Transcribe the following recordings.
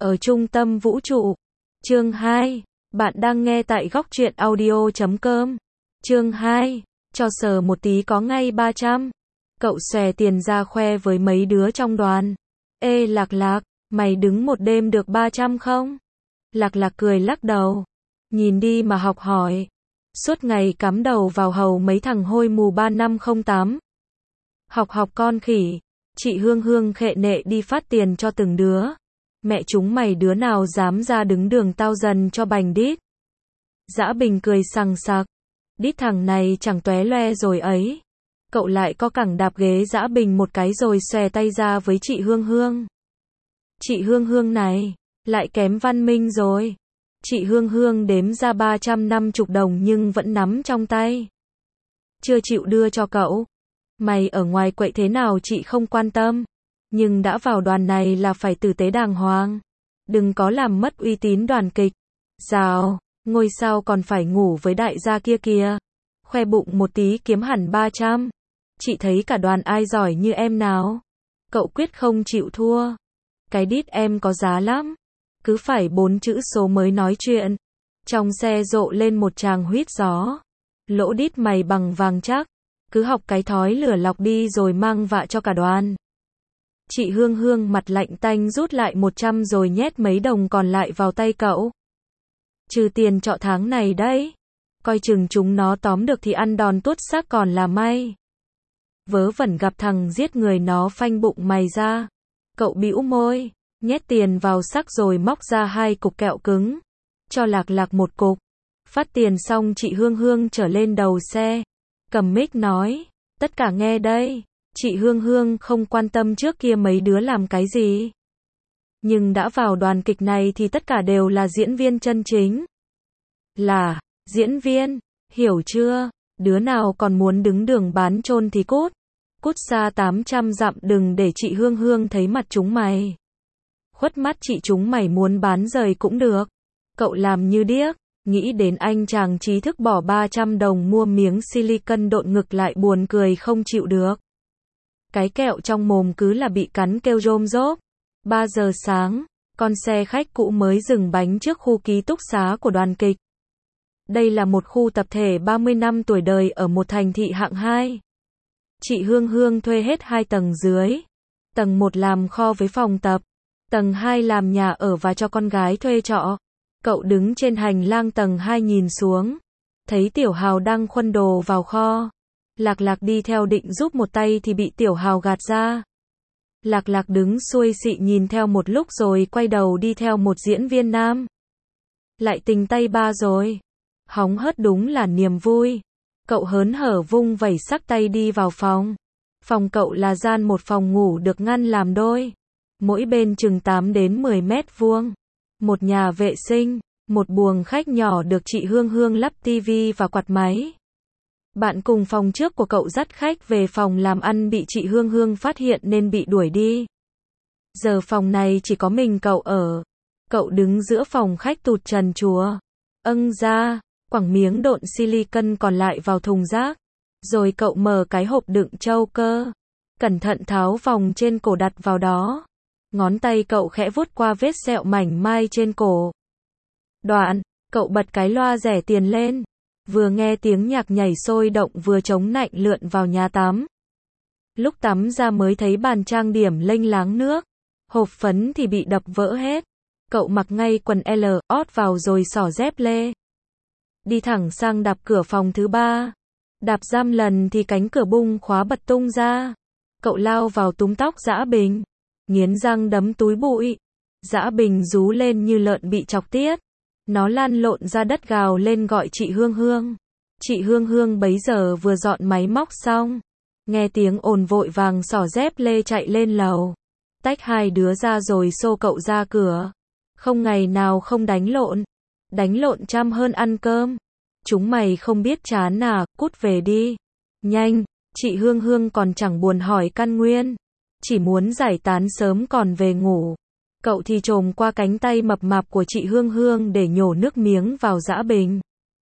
ở trung tâm vũ trụ. Chương 2. Bạn đang nghe tại góc truyện audio.com. Chương 2. Cho sờ một tí có ngay 300. Cậu xòe tiền ra khoe với mấy đứa trong đoàn. Ê Lạc Lạc, mày đứng một đêm được 300 không? Lạc Lạc cười lắc đầu. Nhìn đi mà học hỏi. Suốt ngày cắm đầu vào hầu mấy thằng hôi mù 3508. Học con khỉ. Chị Hương Hương khệ nệ đi phát tiền cho từng đứa. Mẹ chúng mày đứa nào dám ra đứng đường tao dần cho bành đít. Dã Bình cười sằng sặc. Đít thằng này chẳng tóe loe rồi ấy. Cậu lại có cẳng đạp ghế Dã Bình một cái rồi xòe tay ra với chị Hương Hương. Chị Hương Hương này, lại kém văn minh rồi. Chị Hương Hương đếm ra 350 đồng nhưng vẫn nắm trong tay. Chưa chịu đưa cho cậu. Mày ở ngoài quậy thế nào chị không quan tâm. Nhưng đã vào đoàn này là phải tử tế đàng hoàng. Đừng có làm mất uy tín đoàn kịch. Dào, ngôi sao còn phải ngủ với đại gia kia kìa. Khoe bụng một tí kiếm hẳn 300. Chị thấy cả đoàn ai giỏi như em nào. Cậu quyết không chịu thua. Cái đít em có giá lắm. Cứ phải 4 chữ số mới nói chuyện. Trong xe rộ lên một tràng huýt gió. Lỗ đít mày bằng vàng chắc. Cứ học cái thói lửa lọc đi rồi mang vạ cho cả đoàn. Chị Hương Hương mặt lạnh tanh rút lại 100 rồi nhét mấy đồng còn lại vào tay cậu. Trừ tiền trọ tháng này đấy. Coi chừng chúng nó tóm được thì ăn đòn tuốt xác còn là may. Vớ vẩn gặp thằng giết người nó phanh bụng mày ra. Cậu bĩu môi, nhét tiền vào sắc rồi móc ra 2 cục kẹo cứng. Cho Lạc Lạc một cục. Phát tiền xong chị Hương Hương trở lên đầu xe. Cầm mic nói, tất cả nghe đây. Chị Hương Hương không quan tâm trước kia mấy đứa làm cái gì. Nhưng đã vào đoàn kịch này thì tất cả đều là diễn viên chân chính. Là diễn viên, hiểu chưa? Đứa nào còn muốn đứng đường bán chôn thì cút. Cút xa 800 dặm đừng để chị Hương Hương thấy mặt chúng mày. Khuất mắt chị chúng mày muốn bán rời cũng được. Cậu làm như điếc. Nghĩ đến anh chàng trí thức bỏ 300 đồng mua miếng silicon độn ngực lại buồn cười không chịu được. Cái kẹo trong mồm cứ là bị cắn kêu rôm rốp. 3 giờ sáng, con xe khách cũ mới dừng bánh trước khu ký túc xá của đoàn kịch. Đây là một khu tập thể 30 năm tuổi đời ở một thành thị hạng 2. Chị Hương Hương thuê hết 2 tầng dưới. Tầng 1 làm kho với phòng tập. Tầng 2 làm nhà ở và cho con gái thuê trọ. Cậu đứng trên hành lang tầng 2 nhìn xuống. Thấy Tiểu Hào đang khuân đồ vào kho. Lạc Lạc đi theo định giúp một tay thì bị Tiểu Hào gạt ra. Lạc Lạc đứng xuôi xị nhìn theo một lúc rồi quay đầu đi theo một diễn viên nam. Lại tình tay ba rồi. Hóng hớt đúng là niềm vui. Cậu hớn hở vung vẩy sắc tay đi vào phòng. Phòng cậu là gian một phòng ngủ được ngăn làm đôi. Mỗi bên chừng 8 đến 10 mét vuông. Một nhà vệ sinh, một buồng khách nhỏ được chị Hương Hương lắp tivi và quạt máy. Bạn cùng phòng trước của cậu dắt khách về phòng làm ăn bị chị Hương Hương phát hiện nên bị đuổi đi. Giờ phòng này chỉ có mình cậu ở. Cậu đứng giữa phòng khách tụt trần chùa. Ra, quẳng miếng độn silicon còn lại vào thùng rác. Rồi cậu mở cái hộp đựng trâu cơ. Cẩn thận tháo vòng trên cổ đặt vào đó. Ngón tay cậu khẽ vuốt qua vết sẹo mảnh mai trên cổ. Đoạn, cậu bật cái loa rẻ tiền lên. Vừa nghe tiếng nhạc nhảy sôi động vừa chống nạnh lượn vào nhà tắm. Lúc tắm ra mới thấy bàn trang điểm lênh láng nước. Hộp phấn thì bị đập vỡ hết. Cậu mặc ngay quần L, ót vào rồi xỏ dép lê. Đi thẳng sang đạp cửa phòng thứ 3. Đạp giam lần thì cánh cửa bung khóa bật tung ra. Cậu lao vào túm tóc Dã Bình. Nghiến răng đấm túi bụi. Dã Bình rú lên như lợn bị chọc tiết. Nó lăn lộn ra đất gào lên gọi chị Hương Hương. Chị Hương Hương bấy giờ vừa dọn máy móc xong. Nghe tiếng ồn vội vàng xỏ dép lê chạy lên lầu. Tách 2 đứa ra rồi xô cậu ra cửa. Không ngày nào không đánh lộn. Đánh lộn chăm hơn ăn cơm. Chúng mày không biết chán à, cút về đi. Nhanh, chị Hương Hương còn chẳng buồn hỏi căn nguyên. Chỉ muốn giải tán sớm còn về ngủ. Cậu thì chồm qua cánh tay mập mạp của chị Hương Hương để nhổ nước miếng vào Dã Bình.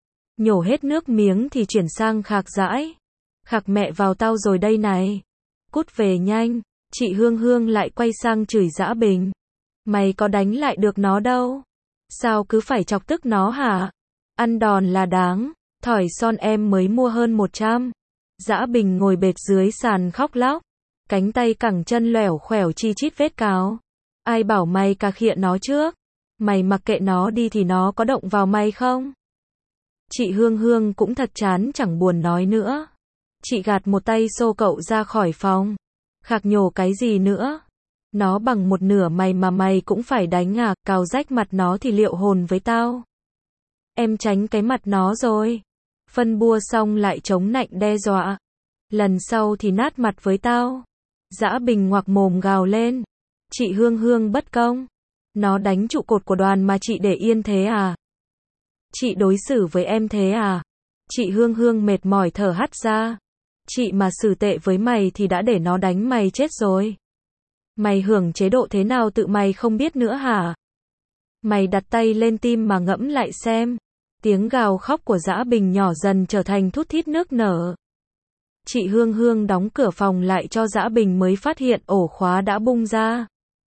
Nhổ hết nước miếng thì chuyển sang khạc dãi. Khạc mẹ vào tao rồi đây này. Cút về nhanh. Chị Hương Hương lại quay sang chửi Dã Bình. Mày có đánh lại được nó đâu. Sao cứ phải chọc tức nó hả? Ăn đòn là đáng. Thỏi son em mới mua hơn 100. Dã Bình ngồi bệt dưới sàn khóc lóc. Cánh tay cẳng chân lẻo khẻo chi chít vết cáo. Ai bảo mày cà khịa nó trước? Mày mặc kệ nó đi thì nó có động vào mày không? Chị Hương Hương cũng thật chán chẳng buồn nói nữa. Chị gạt một tay xô cậu ra khỏi phòng. Khạc nhổ cái gì nữa? Nó bằng một nửa mày mà mày cũng phải đánh à, cào rách mặt nó thì liệu hồn với tao. Em tránh cái mặt nó rồi. Phân bua xong lại chống nạnh đe dọa. Lần sau thì nát mặt với tao. Dã Bình ngoạc mồm gào lên. Chị Hương Hương bất công. Nó đánh trụ cột của đoàn mà chị để yên thế à? Chị đối xử với em thế à? Chị Hương Hương mệt mỏi thở hắt ra. Chị mà xử tệ với mày thì đã để nó đánh mày chết rồi. Mày hưởng chế độ thế nào tự mày không biết nữa hả? Mày đặt tay lên tim mà ngẫm lại xem. Tiếng gào khóc của Dã Bình nhỏ dần trở thành thút thít nước nở. Chị Hương Hương đóng cửa phòng lại cho Dã Bình mới phát hiện ổ khóa đã bung ra.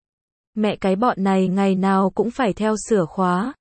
Mẹ cái bọn này ngày nào cũng phải theo sửa khóa.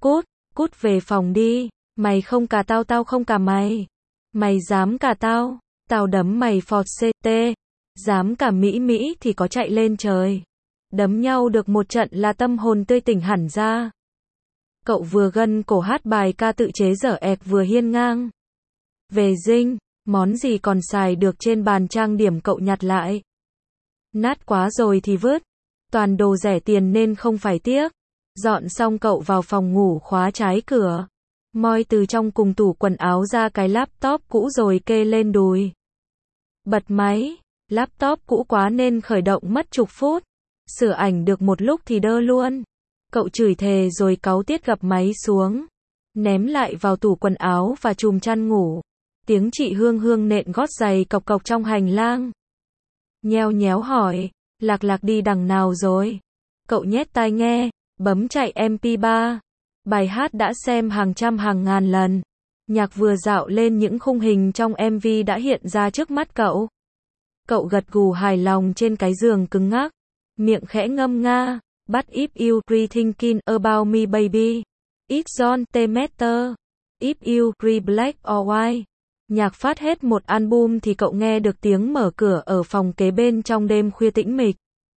Cút về phòng đi. Mày không cà tao, tao không cà mày. Mày dám cà tao, tao đấm mày phọt CT. Dám cả Mỹ thì có chạy lên trời. Đấm nhau được một trận là tâm hồn tươi tỉnh hẳn ra. Cậu vừa gân cổ hát bài ca tự chế dở ẹc vừa hiên ngang. Về dinh, món gì còn xài được trên bàn trang điểm cậu nhặt lại. Nát quá rồi thì vứt. Toàn đồ rẻ tiền nên không phải tiếc. Dọn xong cậu vào phòng ngủ khóa trái cửa. Moi từ trong cùng tủ quần áo ra cái laptop cũ rồi kê lên đùi. Bật máy. Laptop cũ quá nên khởi động mất chục phút. Sửa ảnh được một lúc thì đơ luôn. Cậu chửi thề rồi cáu tiết gập máy xuống. Ném lại vào tủ quần áo và chùm chăn ngủ. Tiếng chị Hương Hương nện gót giày cộc cộc trong hành lang. Nheo nhéo hỏi. Lạc đi đằng nào rồi? Cậu nhét tai nghe. Bấm chạy MP3. Bài hát đã xem hàng trăm hàng ngàn lần. Nhạc vừa dạo lên những khung hình trong MV đã hiện ra trước mắt cậu. Cậu gật gù hài lòng trên cái giường cứng ngắc. Miệng khẽ ngâm nga. But if you rethinking about me baby. It's on the matter. If you re black or white. Nhạc phát hết một album thì cậu nghe được tiếng mở cửa ở phòng kế bên trong đêm khuya tĩnh mịch.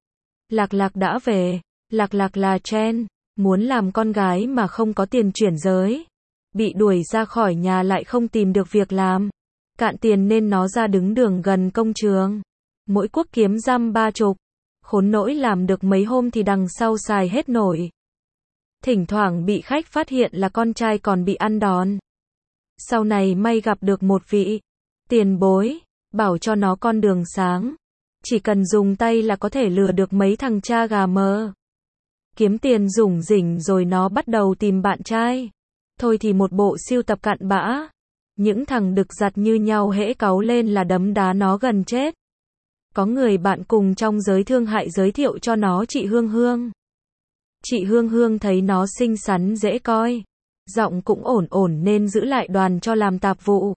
Lạc đã về. Lạc là Chen. Muốn làm con gái mà không có tiền chuyển giới. Bị đuổi ra khỏi nhà lại không tìm được việc làm. Cạn tiền nên nó ra đứng đường gần công trường. Mỗi cuốc kiếm dăm 30. Khốn nỗi làm được mấy hôm thì đằng sau xài hết nổi. Thỉnh thoảng bị khách phát hiện là con trai còn bị ăn đòn. Sau này may gặp được một vị tiền bối, bảo cho nó con đường sáng. Chỉ cần dùng tay là có thể lừa được mấy thằng cha gà mờ. Kiếm tiền rủng rỉnh rồi nó bắt đầu tìm bạn trai. Thôi thì một bộ siêu tập cặn bã. Những thằng đực giặt như nhau hễ cáu lên là đấm đá nó gần chết. Có người bạn cùng trong giới thương hại giới thiệu cho nó chị Hương Hương. Chị Hương Hương thấy nó xinh xắn dễ coi. Giọng cũng ổn nên giữ lại đoàn cho làm tạp vụ.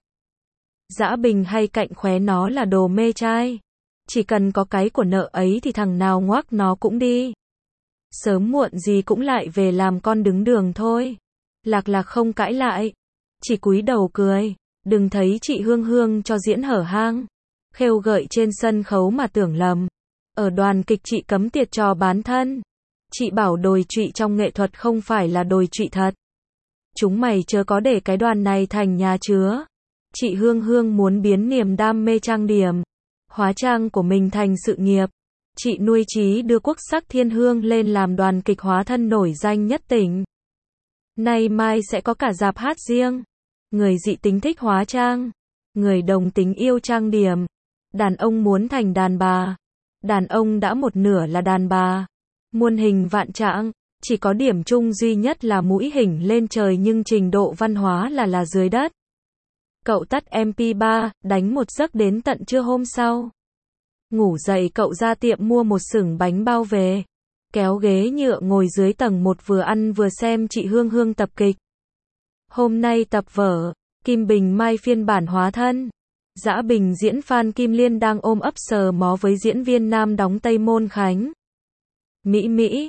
Dã Bình hay cạnh khóe nó là đồ mê trai. Chỉ cần có cái của nợ ấy thì thằng nào ngoác nó cũng đi. Sớm muộn gì cũng lại về làm con đứng đường thôi. Lạc không cãi lại. Chỉ cúi đầu cười. Đừng thấy chị Hương Hương cho diễn hở hang. Khêu gợi trên sân khấu mà tưởng lầm. Ở đoàn kịch chị cấm tiệt trò bán thân. Chị bảo đồi trụy trong nghệ thuật không phải là đồi trụy thật. Chúng mày chớ có để cái đoàn này thành nhà chứa. Chị Hương Hương muốn biến niềm đam mê trang điểm, hóa trang của mình thành sự nghiệp. Chị nuôi chí đưa Quốc sắc Thiên Hương lên làm đoàn kịch hóa thân nổi danh nhất tỉnh. Nay mai sẽ có cả rạp hát riêng. Người dị tính thích hóa trang. Người đồng tính yêu trang điểm. Đàn ông muốn thành đàn bà. Đàn ông đã một nửa là đàn bà. Muôn hình vạn trạng. Chỉ có điểm chung duy nhất là mũi hình lên trời nhưng trình độ văn hóa là dưới đất. Cậu tắt MP3, đánh một giấc đến tận trưa hôm sau. Ngủ dậy cậu ra tiệm mua một xửng bánh bao về. Kéo ghế nhựa ngồi dưới tầng 1 vừa ăn vừa xem chị Hương Hương tập kịch. Hôm nay tập vở, Kim Bình Mai phiên bản hóa thân. Dã Bình diễn Phan Kim Liên đang ôm ấp sờ mó với diễn viên nam đóng Tây Môn Khánh. Mỹ,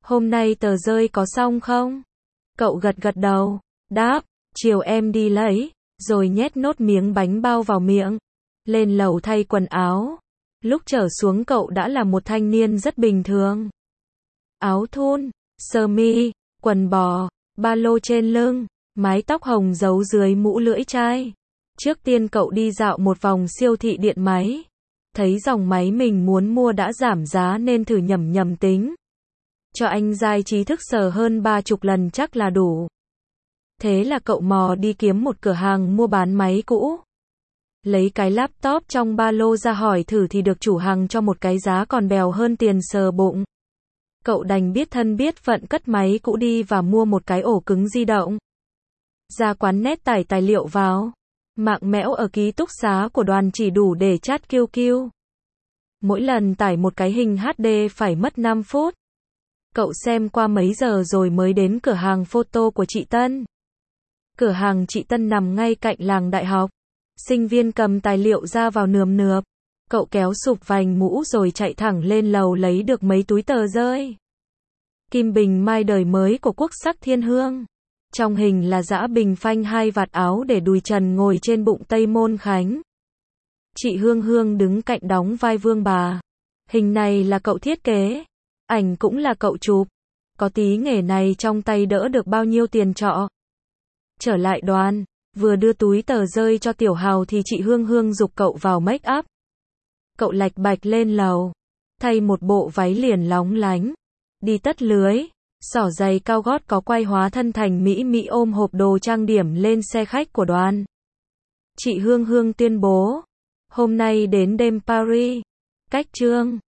Hôm nay tờ rơi có xong không? Cậu gật gật đầu, đáp, chiều em đi lấy, rồi nhét nốt miếng bánh bao vào miệng. Lên lầu thay quần áo. Lúc trở xuống cậu đã là một thanh niên rất bình thường. Áo thun, sơ mi, quần bò, ba lô trên lưng, mái tóc hồng giấu dưới mũ lưỡi chai. Trước tiên cậu đi dạo một vòng siêu thị điện máy. Thấy dòng máy mình muốn mua đã giảm giá nên thử nhẩm tính. Cho anh giai trí thức sờ hơn 30 lần chắc là đủ. Thế là cậu mò đi kiếm một cửa hàng mua bán máy cũ. Lấy cái laptop trong ba lô ra hỏi thử thì được chủ hàng cho một cái giá còn bèo hơn tiền sờ bụng. Cậu đành biết thân biết phận cất máy cũ đi và mua một cái ổ cứng di động. Ra quán net tải tài liệu vào. Mạng mẽo ở ký túc xá của Đoàn chỉ đủ để chat QQ. Mỗi lần tải một cái hình HD phải mất 5 phút. Cậu xem qua mấy giờ rồi mới đến cửa hàng photo của chị Tân. Cửa hàng chị Tân nằm ngay cạnh làng đại học. Sinh viên cầm tài liệu ra vào nườm nượp. Cậu kéo sụp vành mũ rồi chạy thẳng lên lầu lấy được mấy túi tờ rơi. Kim Bình Mai đời mới của Quốc sắc Thiên Hương. Trong hình là Dã Bình phanh hai vạt áo để đùi trần ngồi trên bụng Tây Môn Khánh. Chị Hương Hương đứng cạnh đóng vai Vương bà. Hình này là cậu thiết kế. Ảnh cũng là cậu chụp. Có tí nghề này trong tay đỡ được bao nhiêu tiền trọ. Trở lại đoàn. Vừa đưa túi tờ rơi cho Tiểu Hào thì chị Hương Hương giục cậu vào make up. Cậu lạch bạch lên lầu. Thay một bộ váy liền lóng lánh. Đi tất lưới. Xỏ giày cao gót có quai hóa thân thành mỹ mỹ ôm hộp đồ trang điểm lên xe khách của đoàn. Chị Hương Hương tuyên bố. Hôm nay đến đêm Paris. Cách chương.